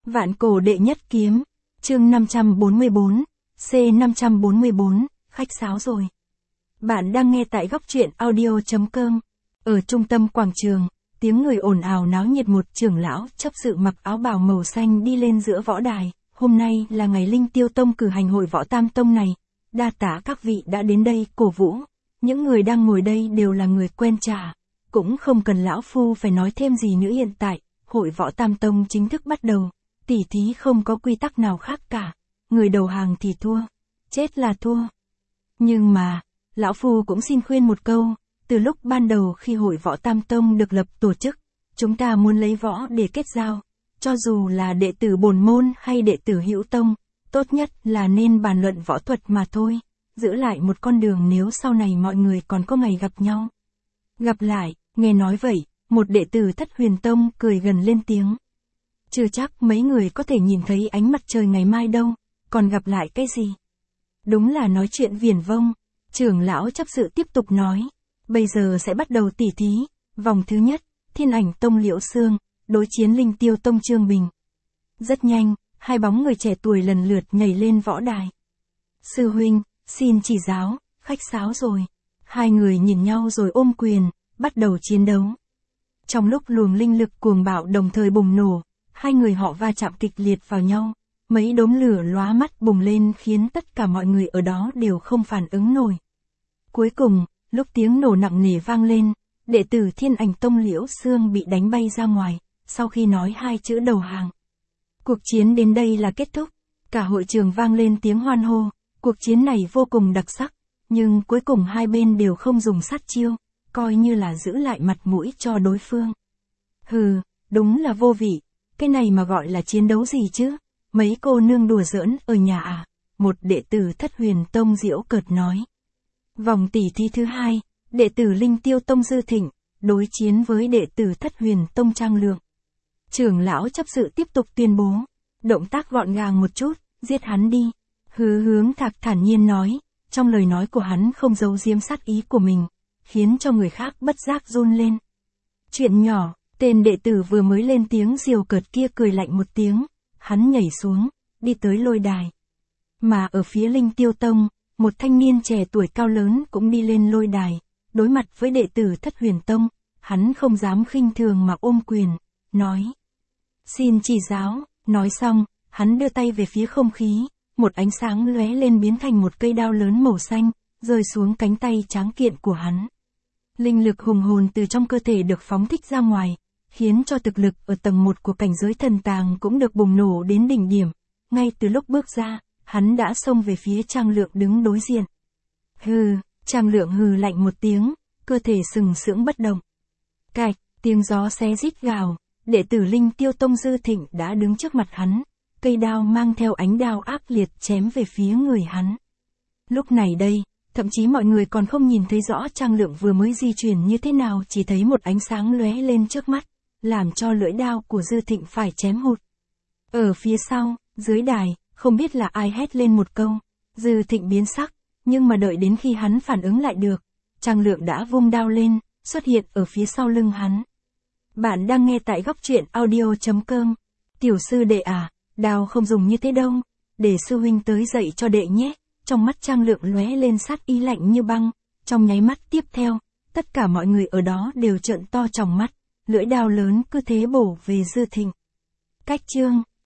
Vạn cổ đệ nhất kiếm, chương 544, C544, khách sáo rồi. Bạn đang nghe tại góc truyện audio.com. Ở trung tâm quảng trường, tiếng người ồn ào náo nhiệt, một trưởng lão chấp sự mặc áo bào màu xanh đi lên giữa võ đài. Hôm nay là ngày Linh Tiêu Tông cử hành hội võ tam tông này. Đa tạ các vị đã đến đây cổ vũ. Những người đang ngồi đây đều là người quen trả. Cũng không cần lão phu phải nói thêm gì nữa, hiện tại, hội võ tam tông chính thức bắt đầu. Tỉ thí không có quy tắc nào khác cả. Người đầu hàng thì thua. Chết là thua. Nhưng mà, lão phu cũng xin khuyên một câu. Từ lúc ban đầu khi hội võ tam tông được lập tổ chức, chúng ta muốn lấy võ để kết giao. Cho dù là đệ tử bổn môn hay đệ tử hữu tông, tốt nhất là nên bàn luận võ thuật mà thôi. Giữ lại một con đường nếu sau này mọi người còn có ngày gặp nhau. Gặp lại, nghe nói vậy, một đệ tử Thất Huyền Tông cười gần lên tiếng. Chưa chắc mấy người có thể nhìn thấy ánh mặt trời ngày mai đâu, còn gặp lại cái gì? Đúng là nói chuyện viển vông. Trưởng lão chấp sự tiếp tục nói. Bây giờ sẽ bắt đầu tỉ thí. Vòng thứ nhất, Thiên Ảnh Tông Liễu Xương, đối chiến Linh Tiêu Tông Trương Bình. Rất nhanh, hai bóng người trẻ tuổi lần lượt nhảy lên võ đài. Sư huynh, xin chỉ giáo, khách sáo rồi. Hai người nhìn nhau rồi ôm quyền, bắt đầu chiến đấu. Trong lúc luồng linh lực cuồng bạo đồng thời bùng nổ, hai người họ va chạm kịch liệt vào nhau. Mấy đốm lửa lóa mắt bùng lên khiến tất cả mọi người ở đó đều không phản ứng nổi. Cuối cùng, lúc tiếng nổ nặng nề vang lên, đệ tử Thiên Ảnh Tông Liễu Xương bị đánh bay ra ngoài, sau khi nói hai chữ đầu hàng. Cuộc chiến đến đây là kết thúc. Cả hội trường vang lên tiếng hoan hô. Cuộc chiến này vô cùng đặc sắc, nhưng cuối cùng hai bên đều không dùng sát chiêu, coi như là giữ lại mặt mũi cho đối phương. Hừ, đúng là vô vị. Cái này mà gọi là chiến đấu gì chứ? Mấy cô nương đùa giỡn ở nhà à? Một đệ tử Thất Huyền Tông giễu cợt nói. Vòng tỉ thí thứ hai, đệ tử Linh Tiêu Tông Dư Thịnh, đối chiến với đệ tử Thất Huyền Tông Trang Lượng. Trưởng lão chấp sự tiếp tục tuyên bố. Động tác gọn gàng một chút, giết hắn đi. Hướng Thạc thản nhiên nói, trong lời nói của hắn không giấu giếm sát ý của mình, khiến cho người khác bất giác run lên. Chuyện nhỏ, tên đệ tử vừa mới lên tiếng giều cợt kia cười lạnh một tiếng, hắn nhảy xuống, đi tới lôi đài. Mà ở phía Linh Tiêu Tông, một thanh niên trẻ tuổi cao lớn cũng đi lên lôi đài, đối mặt với đệ tử Thất Huyền Tông, hắn không dám khinh thường mà ôm quyền, nói. Xin chỉ giáo, nói xong, hắn đưa tay về phía không khí. Một ánh sáng lóe lên biến thành một cây đao lớn màu xanh, rơi xuống cánh tay tráng kiện của hắn. Linh lực hùng hồn từ trong cơ thể được phóng thích ra ngoài, khiến cho thực lực ở tầng 1 của cảnh giới thần tàng cũng được bùng nổ đến đỉnh điểm. Ngay từ lúc bước ra, hắn đã xông về phía Trang Lượng đứng đối diện. Hừ, Trang Lượng hừ lạnh một tiếng, cơ thể sừng sững bất động. Cạch, tiếng gió xé rít gào, đệ tử Linh Tiêu Tông Dư Thịnh đã đứng trước mặt hắn. Cây đao mang theo ánh đao ác liệt chém về phía người hắn. Lúc này đây, thậm chí mọi người còn không nhìn thấy rõ Trang Lượng vừa mới di chuyển như thế nào, chỉ thấy một ánh sáng lóe lên trước mắt, làm cho lưỡi đao của Dư Thịnh phải chém hụt. Ở phía sau, dưới đài, không biết là ai hét lên một câu. Dư Thịnh biến sắc, nhưng mà đợi đến khi hắn phản ứng lại được, Trang Lượng đã vung đao lên, xuất hiện ở phía sau lưng hắn. Bạn đang nghe tại góc truyện audio.com. Tiểu sư đệ à? Đao không dùng như thế đâu, để sư huynh tới dạy cho đệ nhé. Trong mắt Trang Lượng lóe lên sát ý lạnh như băng. Trong nháy mắt tiếp theo, tất cả mọi người ở đó đều trợn to tròng mắt, lưỡi đao lớn cứ thế bổ về Dư Thịnh. Cách chương